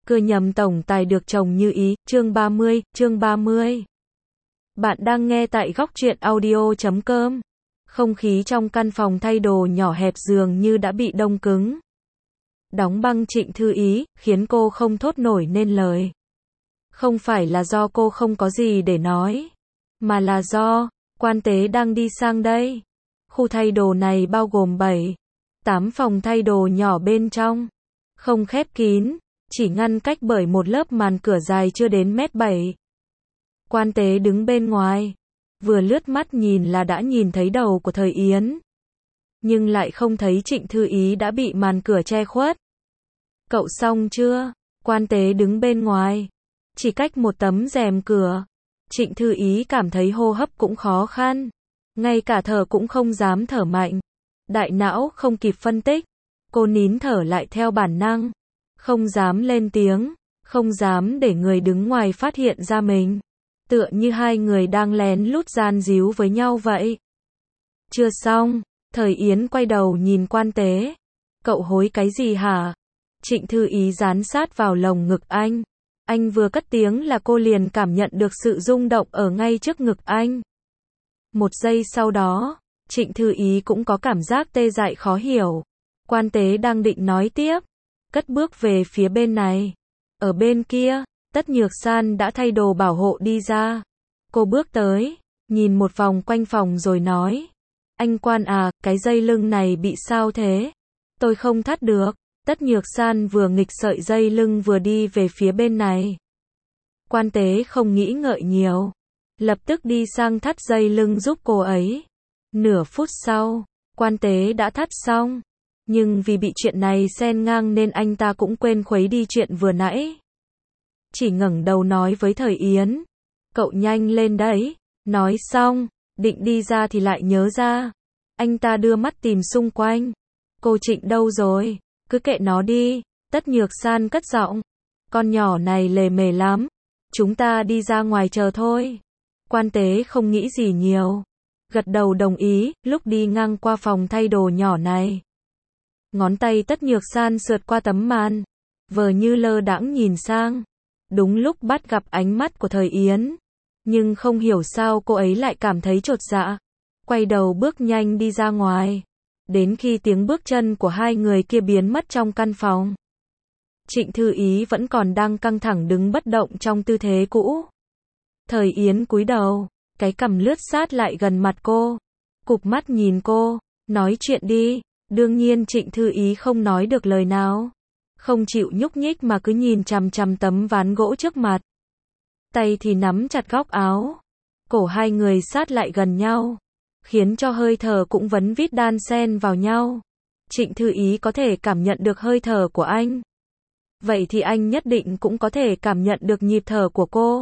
Cưa nhầm tổng tài được chồng như ý, chương 30. Bạn đang nghe tại góc truyện audio.com. Không khí trong căn phòng thay đồ nhỏ hẹp dường như đã bị đông cứng. Đóng băng Trịnh Thư Ý, khiến cô không thốt nổi nên lời. Không phải là do cô không có gì để nói, mà là do, quan tế đang đi sang đây. Khu thay đồ này bao gồm 7-8 phòng thay đồ nhỏ bên trong. Không khép kín, chỉ ngăn cách bởi một lớp màn cửa dài chưa đến 1m7. Quan tế đứng bên ngoài, vừa lướt mắt nhìn là đã nhìn thấy đầu của Thời Yến. Nhưng lại không thấy Trịnh Thư Ý đã bị màn cửa che khuất. Cậu xong chưa? Quan tế đứng bên ngoài, chỉ cách một tấm rèm cửa. Trịnh Thư Ý cảm thấy hô hấp cũng khó khăn, ngay cả thở cũng không dám thở mạnh. Đại não không kịp phân tích, cô nín thở lại theo bản năng, không dám lên tiếng, không dám để người đứng ngoài phát hiện ra mình, tựa như hai người đang lén lút gian díu với nhau vậy. Chưa xong, Thời Yến quay đầu nhìn quan tế. Cậu hối cái gì hả? Trịnh Thư Ý dán sát vào lồng ngực anh. Anh vừa cất tiếng là cô liền cảm nhận được sự rung động ở ngay trước ngực anh. Một giây sau đó, Trịnh Thư Ý cũng có cảm giác tê dại khó hiểu. Quan tế đang định nói tiếp, cất bước về phía bên này. Ở bên kia, Tất Nhược San đã thay đồ bảo hộ đi ra. Cô bước tới, nhìn một vòng quanh phòng rồi nói: Anh quan à, cái dây lưng này bị sao thế? Tôi không thắt được. Tất Nhược San vừa nghịch sợi dây lưng vừa đi về phía bên này. Quan tế không nghĩ ngợi nhiều, lập tức đi sang thắt dây lưng giúp cô ấy. Nửa phút sau, quan tế đã thắt xong, nhưng vì bị chuyện này xen ngang nên anh ta cũng quên khuấy đi chuyện vừa nãy. Chỉ ngẩng đầu nói với Thời Yến: Cậu nhanh lên đấy. Nói xong, định đi ra thì lại nhớ ra. Anh ta đưa mắt tìm xung quanh. Cô Trịnh đâu rồi? Cứ kệ nó đi. Tất Nhược San cất giọng. Con nhỏ này lề mề lắm. Chúng ta đi ra ngoài chờ thôi. Quan tế không nghĩ gì nhiều, gật đầu đồng ý. Lúc đi ngang qua phòng thay đồ nhỏ này, ngón tay Tất Nhược San sượt qua tấm màn, vờ như lơ đãng nhìn sang. Đúng lúc bắt gặp ánh mắt của Thời Yến, nhưng không hiểu sao cô ấy lại cảm thấy chột dạ, quay đầu bước nhanh đi ra ngoài. Đến khi tiếng bước chân của hai người kia biến mất trong căn phòng, Trịnh Thư Ý vẫn còn đang căng thẳng đứng bất động trong tư thế cũ. Thời Yến cúi đầu, cái cằm lướt sát lại gần mặt cô, cụp mắt nhìn cô, nói chuyện đi. Đương nhiên Trịnh Thư Ý không nói được lời nào, không chịu nhúc nhích mà cứ nhìn chằm chằm tấm ván gỗ trước mặt. Tay thì nắm chặt góc áo, cổ hai người sát lại gần nhau, khiến cho hơi thở cũng vấn vít đan xen vào nhau. Trịnh Thư Ý có thể cảm nhận được hơi thở của anh, vậy thì anh nhất định cũng có thể cảm nhận được nhịp thở của cô.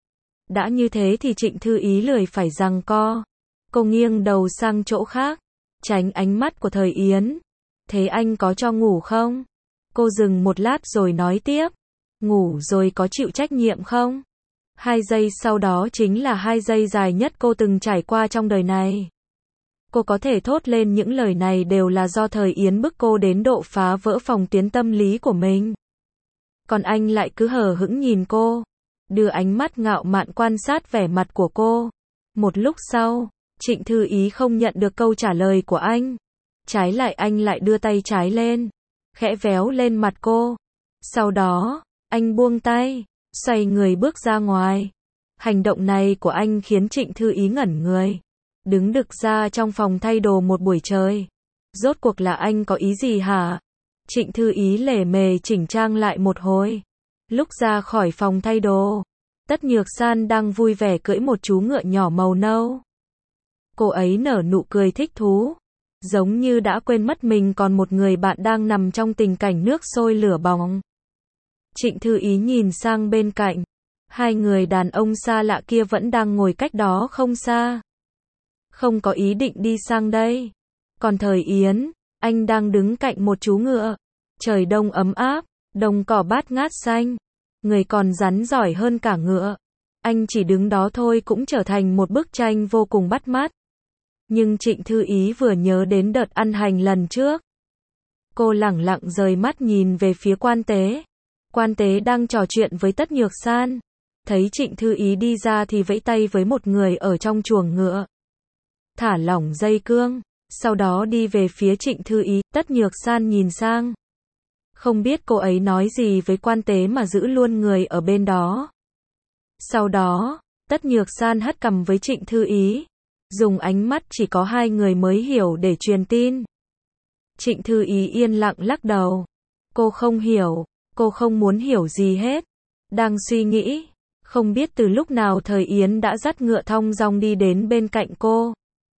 Đã như thế thì Trịnh Thư Ý lười phải giằng co. Cô nghiêng đầu sang chỗ khác, tránh ánh mắt của Thời Yến. Thế anh có cho ngủ không? Cô dừng một lát rồi nói tiếp. Ngủ rồi có chịu trách nhiệm không? 2 giây sau đó chính là 2 giây dài nhất cô từng trải qua trong đời này. Cô có thể thốt lên những lời này đều là do Thời Yến bức cô đến độ phá vỡ phòng tuyến tâm lý của mình. Còn anh lại cứ hờ hững nhìn cô, đưa ánh mắt ngạo mạn quan sát vẻ mặt của cô. Một lúc sau, Trịnh Thư Ý không nhận được câu trả lời của anh. Trái lại anh lại đưa tay trái lên, khẽ véo lên mặt cô. Sau đó, anh buông tay, xoay người bước ra ngoài. Hành động này của anh khiến Trịnh Thư Ý ngẩn người. Đứng đực ra trong phòng thay đồ một buổi trời. Rốt cuộc là anh có ý gì hả? Trịnh Thư Ý lề mề chỉnh trang lại một hồi. Lúc ra khỏi phòng thay đồ, Tất Nhược San đang vui vẻ cưỡi một chú ngựa nhỏ màu nâu. Cô ấy nở nụ cười thích thú, giống như đã quên mất mình còn một người bạn đang nằm trong tình cảnh nước sôi lửa bỏng. Trịnh Thư Ý nhìn sang bên cạnh, hai người đàn ông xa lạ kia vẫn đang ngồi cách đó không xa, không có ý định đi sang đây. Còn Thời Yến, anh đang đứng cạnh một chú ngựa. Trời đông ấm áp, đồng cỏ bát ngát xanh, người còn rắn giỏi hơn cả ngựa. Anh chỉ đứng đó thôi cũng trở thành một bức tranh vô cùng bắt mắt. Nhưng Trịnh Thư Ý vừa nhớ đến đợt ăn hành lần trước. Cô lẳng lặng rời mắt nhìn về phía quan tế. Quan Tế đang trò chuyện với Tất Nhược San. Thấy Trịnh Thư Ý đi ra thì vẫy tay với một người ở trong chuồng ngựa. Thả lỏng dây cương. Sau đó đi về phía Trịnh Thư Ý. Tất Nhược San nhìn sang. Không biết cô ấy nói gì với Quan Tế mà giữ luôn người ở bên đó. Sau đó, Tất Nhược San hất cằm với Trịnh Thư Ý. Dùng ánh mắt chỉ có hai người mới hiểu để truyền tin. Trịnh Thư Ý yên lặng lắc đầu. Cô không hiểu, cô không muốn hiểu gì hết. Đang suy nghĩ, không biết từ lúc nào Thời Yến đã dắt ngựa thong dong đi đến bên cạnh cô.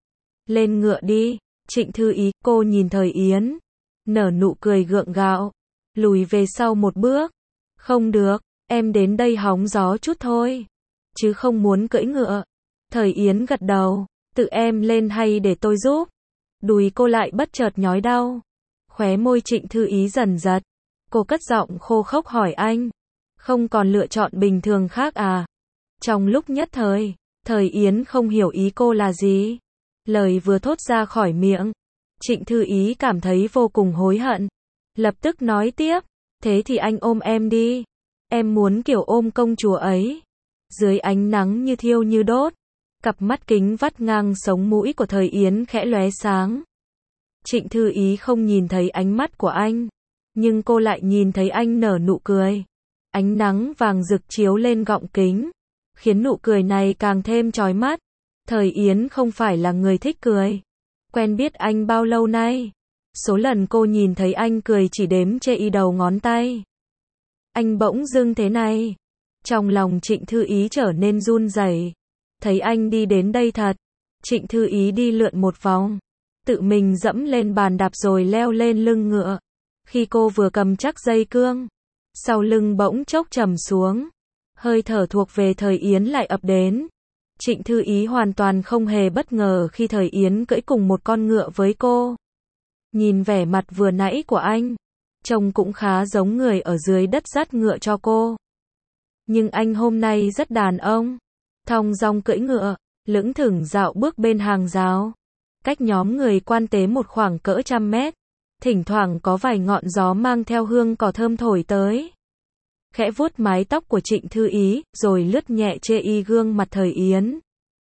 Lên ngựa đi, Trịnh Thư Ý, cô nhìn Thời Yến. Nở nụ cười gượng gạo. Lùi về sau một bước. Không được, em đến đây hóng gió chút thôi. Chứ không muốn cưỡi ngựa. Thời Yến gật đầu. Tự em lên hay để tôi giúp? Đùi cô lại bất chợt nhói đau. Khóe môi Trịnh Thư Ý dần giật. Cô cất giọng khô khốc hỏi anh. Không còn lựa chọn bình thường khác à? Trong lúc nhất thời, Thời Yến không hiểu ý cô là gì. Lời vừa thốt ra khỏi miệng. Trịnh Thư Ý cảm thấy vô cùng hối hận. Lập tức nói tiếp. Thế thì anh ôm em đi. Em muốn kiểu ôm công chúa ấy. Dưới ánh nắng như thiêu như đốt. Cặp mắt kính vắt ngang sống mũi của Thời Yến khẽ lóe sáng. Trịnh Thư Ý không nhìn thấy ánh mắt của anh. Nhưng cô lại nhìn thấy anh nở nụ cười. Ánh nắng vàng rực chiếu lên gọng kính. Khiến nụ cười này càng thêm chói mắt. Thời Yến không phải là người thích cười. Quen biết anh bao lâu nay? Số lần cô nhìn thấy anh cười chỉ đếm trên đầu ngón tay. Anh bỗng dưng thế này. Trong lòng Trịnh Thư Ý trở nên run rẩy. Thấy anh đi đến đây thật. Trịnh Thư Ý đi lượn một vòng. Tự mình dẫm lên bàn đạp rồi leo lên lưng ngựa. Khi cô vừa cầm chắc dây cương. Sau lưng bỗng chốc trầm xuống. Hơi thở thuộc về Thời Yến lại ập đến. Trịnh Thư Ý hoàn toàn không hề bất ngờ khi Thời Yến cưỡi cùng một con ngựa với cô. Nhìn vẻ mặt vừa nãy của anh. Trông cũng khá giống người ở dưới đất dắt ngựa cho cô. Nhưng anh hôm nay rất đàn ông. Thong dong cưỡi ngựa, lững thững dạo bước bên hàng rào. Cách nhóm người Quan Tế một khoảng cỡ 100 mét. Thỉnh thoảng có vài ngọn gió mang theo hương cỏ thơm thổi tới. Khẽ vuốt mái tóc của Trịnh Thư Ý, rồi lướt nhẹ trên gương mặt Thời Yến.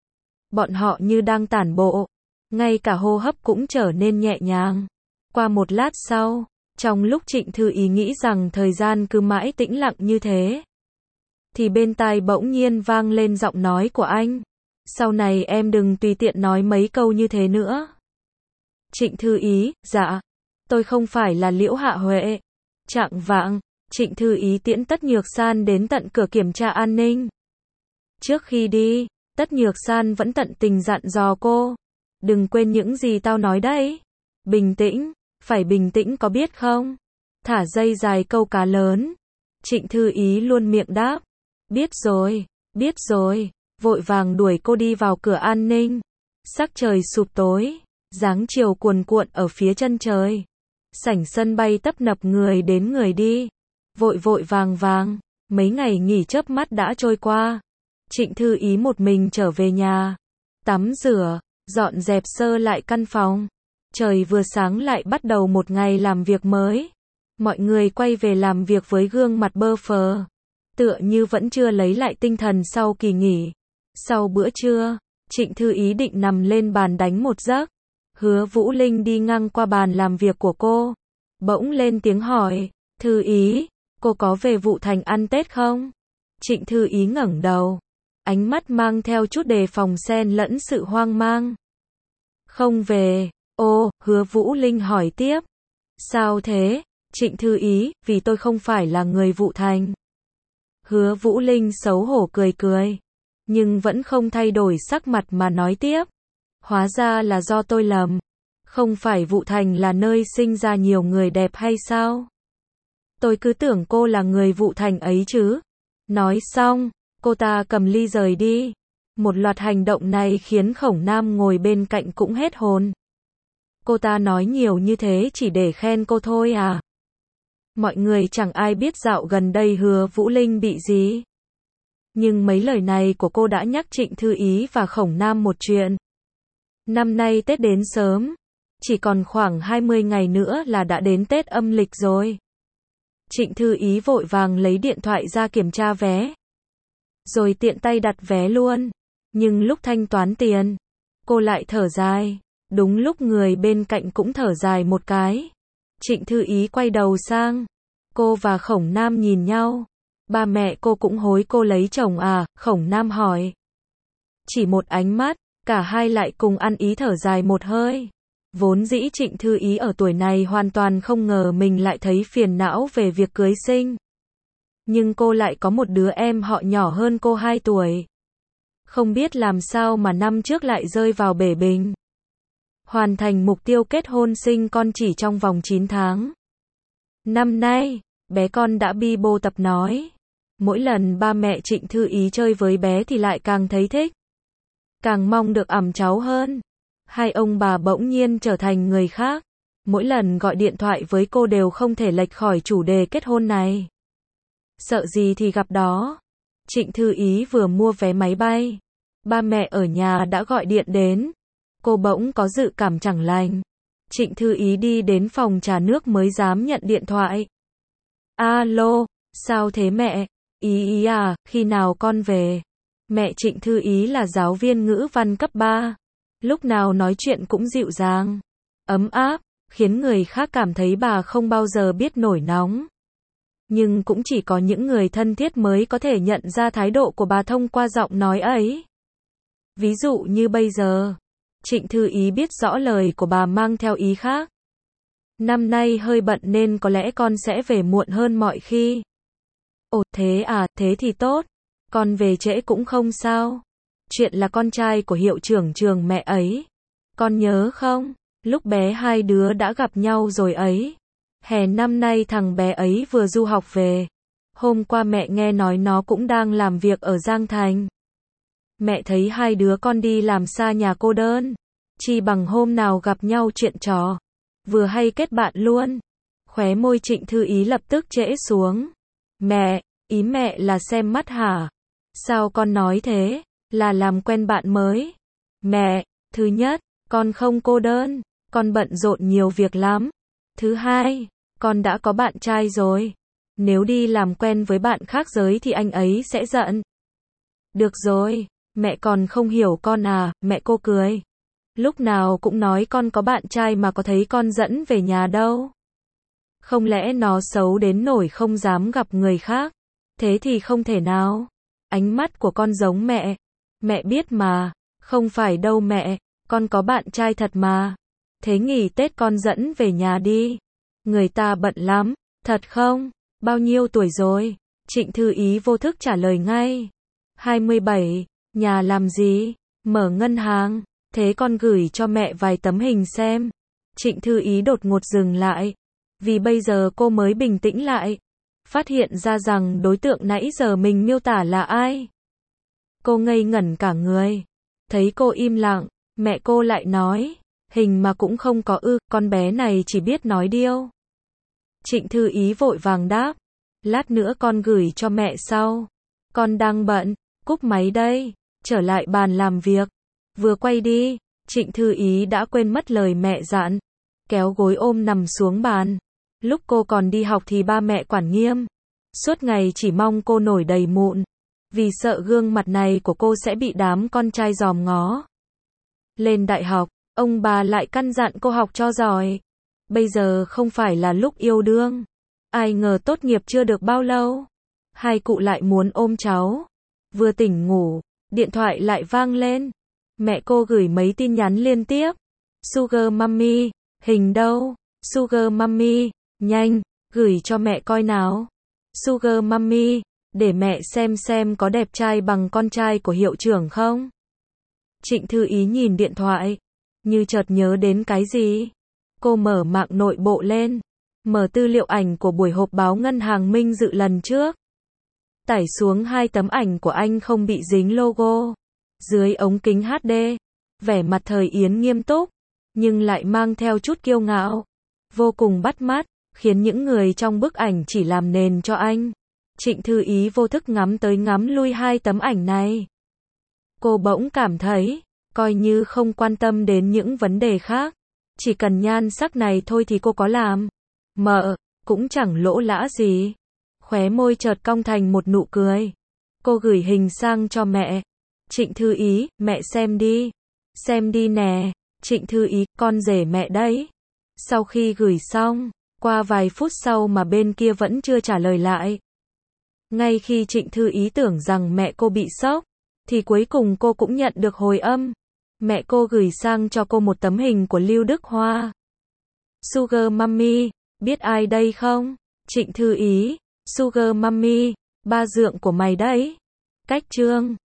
Bọn họ như đang tản bộ. Ngay cả hô hấp cũng trở nên nhẹ nhàng. Qua một lát sau, trong lúc Trịnh Thư Ý nghĩ rằng thời gian cứ mãi tĩnh lặng như thế, thì bên tai bỗng nhiên vang lên giọng nói của anh. Sau này em đừng tùy tiện nói mấy câu như thế nữa. Trịnh Thư Ý, dạ. Tôi không phải là Liễu Hạ Huệ. Chạng vạng, Trịnh Thư Ý tiễn Tất Nhược San đến tận cửa kiểm tra an ninh. Trước khi đi, Tất Nhược San vẫn tận tình dặn dò cô. Đừng quên những gì tao nói đấy. Bình tĩnh, phải bình tĩnh có biết không? Thả dây dài câu cá lớn. Trịnh Thư Ý luôn miệng đáp. Biết rồi, vội vàng đuổi cô đi vào cửa an ninh. Sắc trời sụp tối, dáng chiều cuồn cuộn ở phía chân trời. Sảnh sân bay tấp nập người đến người đi. Vội vàng, mấy ngày nghỉ chớp mắt đã trôi qua. Trịnh Thư Ý một mình trở về nhà. Tắm rửa, dọn dẹp sơ lại căn phòng. Trời vừa sáng lại bắt đầu một ngày làm việc mới. Mọi người quay về làm việc với gương mặt bơ phờ. Tựa như vẫn chưa lấy lại tinh thần sau kỳ nghỉ. Sau bữa trưa, Trịnh Thư Ý định nằm lên bàn đánh một giấc. Hứa Vũ Linh đi ngang qua bàn làm việc của cô. Bỗng lên tiếng hỏi. Thư Ý, cô có về Vũ Thành ăn Tết không? Trịnh Thư Ý ngẩng đầu. Ánh mắt mang theo chút đề phòng xen lẫn sự hoang mang. Không về. Ô, Hứa Vũ Linh hỏi tiếp. Sao thế? Trịnh Thư Ý, vì tôi không phải là người Vũ Thành. Hứa Vũ Linh xấu hổ cười. Nhưng vẫn không thay đổi sắc mặt mà nói tiếp. Hóa ra là do tôi lầm. Không phải Vũ Thành là nơi sinh ra nhiều người đẹp hay sao? Tôi cứ tưởng cô là người Vũ Thành ấy chứ. Nói xong, cô ta cầm ly rời đi. Một loạt hành động này khiến Khổng Nam ngồi bên cạnh cũng hết hồn. Cô ta nói nhiều như thế chỉ để khen cô thôi à? Mọi người chẳng ai biết dạo gần đây Hứa Vũ Linh bị gì. Nhưng mấy lời này của cô đã nhắc Trịnh Thư Ý và Khổng Nam một chuyện. Năm nay Tết đến sớm. Chỉ còn khoảng 20 ngày nữa là đã đến Tết âm lịch rồi. Trịnh Thư Ý vội vàng lấy điện thoại ra kiểm tra vé. Rồi tiện tay đặt vé luôn. Nhưng lúc thanh toán tiền, cô lại thở dài. Đúng lúc người bên cạnh cũng thở dài một cái. Trịnh Thư Ý quay đầu sang. Cô và Khổng Nam nhìn nhau. Ba mẹ cô cũng hối cô lấy chồng à? Khổng Nam hỏi. Chỉ một ánh mắt, cả hai lại cùng ăn ý thở dài một hơi. Vốn dĩ Trịnh Thư Ý ở tuổi này hoàn toàn không ngờ mình lại thấy phiền não về việc cưới sinh. Nhưng cô lại có một đứa em họ nhỏ hơn cô 2 tuổi. Không biết làm sao mà năm trước lại rơi vào bể bình. Hoàn thành mục tiêu kết hôn sinh con chỉ trong vòng 9 tháng. Năm nay, bé con đã bi bô tập nói. Mỗi lần ba mẹ Trịnh Thư Ý chơi với bé thì lại càng thấy thích. Càng mong được ẵm cháu hơn. Hai ông bà bỗng nhiên trở thành người khác. Mỗi lần gọi điện thoại với cô đều không thể lệch khỏi chủ đề kết hôn này. Sợ gì thì gặp đó. Trịnh Thư Ý vừa mua vé máy bay. Ba mẹ ở nhà đã gọi điện đến. Cô bỗng có dự cảm chẳng lành. Trịnh Thư Ý đi đến phòng trà nước mới dám nhận điện thoại. Alo, sao thế mẹ? Ý à, khi nào con về? Mẹ Trịnh Thư Ý là giáo viên ngữ văn cấp 3. Lúc nào nói chuyện cũng dịu dàng, ấm áp, khiến người khác cảm thấy bà không bao giờ biết nổi nóng. Nhưng cũng chỉ có những người thân thiết mới có thể nhận ra thái độ của bà thông qua giọng nói ấy. Ví dụ như bây giờ, Trịnh Thư Ý biết rõ lời của bà mang theo ý khác. Năm nay hơi bận nên có lẽ con sẽ về muộn hơn mọi khi. Ồ, thế à, thế thì tốt. Con về trễ cũng không sao. Chuyện là con trai của hiệu trưởng trường mẹ ấy. Con nhớ không? Lúc bé hai đứa đã gặp nhau rồi ấy. Hè năm nay thằng bé ấy vừa du học về. Hôm qua mẹ nghe nói nó cũng đang làm việc ở Giang Thành. Mẹ thấy hai đứa con đi làm xa nhà cô đơn. Chi bằng hôm nào gặp nhau chuyện trò. Vừa hay kết bạn luôn. Khóe môi Trịnh Thư Ý lập tức trễ xuống. Mẹ, ý mẹ là xem mắt hả? Sao con nói thế? Là làm quen bạn mới. Mẹ, thứ nhất, con không cô đơn. Con bận rộn nhiều việc lắm. Thứ hai, con đã có bạn trai rồi. Nếu đi làm quen với bạn khác giới thì anh ấy sẽ giận. Được rồi, mẹ còn không hiểu con à? Mẹ cô cười. Lúc nào cũng nói con có bạn trai mà có thấy con dẫn về nhà đâu. Không lẽ nó xấu đến nỗi không dám gặp người khác? Thế thì không thể nào. Ánh mắt của con giống mẹ. Mẹ biết mà. Không phải đâu mẹ. Con có bạn trai thật mà. Thế nghỉ Tết con dẫn về nhà đi. Người ta bận lắm. Thật không? Bao nhiêu tuổi rồi? Trịnh Thư Ý vô thức trả lời ngay. 27. Nhà làm gì? Mở ngân hàng. Thế con gửi cho mẹ vài tấm hình xem. Trịnh Thư Ý đột ngột dừng lại. Vì bây giờ cô mới bình tĩnh lại. Phát hiện ra rằng đối tượng nãy giờ mình miêu tả là ai. Cô ngây ngẩn cả người. Thấy cô im lặng, mẹ cô lại nói. Hình mà cũng không có ư, con bé này chỉ biết nói điêu. Trịnh Thư Ý vội vàng đáp. Lát nữa con gửi cho mẹ sau. Con đang bận, cúp máy đây. Trở lại bàn làm việc. Vừa quay đi, Trịnh Thư Ý đã quên mất lời mẹ dặn. Kéo gối ôm nằm xuống bàn. Lúc cô còn đi học thì ba mẹ quản nghiêm. Suốt ngày chỉ mong cô nổi đầy mụn. Vì sợ gương mặt này của cô sẽ bị đám con trai dòm ngó. Lên đại học, ông bà lại căn dặn cô học cho giỏi. Bây giờ không phải là lúc yêu đương. Ai ngờ tốt nghiệp chưa được bao lâu. Hai cụ lại muốn ôm cháu. Vừa tỉnh ngủ, điện thoại lại vang lên. Mẹ cô gửi mấy tin nhắn liên tiếp. Sugar Mommy, hình đâu? Sugar Mommy, nhanh, gửi cho mẹ coi nào. Sugar Mommy, để mẹ xem có đẹp trai bằng con trai của hiệu trưởng không? Trịnh Thư Ý nhìn điện thoại, như chợt nhớ đến cái gì. Cô mở mạng nội bộ lên, mở tư liệu ảnh của buổi họp báo ngân hàng Minh Dự lần trước. Tải xuống 2 tấm ảnh của anh không bị dính logo. Dưới ống kính HD, vẻ mặt Thời Yến nghiêm túc, nhưng lại mang theo chút kiêu ngạo. Vô cùng bắt mắt, khiến những người trong bức ảnh chỉ làm nền cho anh. Trịnh Thư Ý vô thức ngắm tới ngắm lui 2 tấm ảnh này. Cô bỗng cảm thấy, coi như không quan tâm đến những vấn đề khác. Chỉ cần nhan sắc này thôi thì cô có làm. Mợ, cũng chẳng lỗ lã gì. Khóe môi chợt cong thành một nụ cười. Cô gửi hình sang cho mẹ. Trịnh Thư Ý, mẹ xem đi. Xem đi nè. Trịnh Thư Ý, con rể mẹ đấy. Sau khi gửi xong, qua vài phút sau mà bên kia vẫn chưa trả lời lại. Ngay khi Trịnh Thư Ý tưởng rằng mẹ cô bị sốc, thì cuối cùng cô cũng nhận được hồi âm. Mẹ cô gửi sang cho cô một tấm hình của Lưu Đức Hoa. Sugar Mummy, biết ai đây không? Trịnh Thư Ý, Sugar Mummy, ba dượng của mày đấy. Cách chương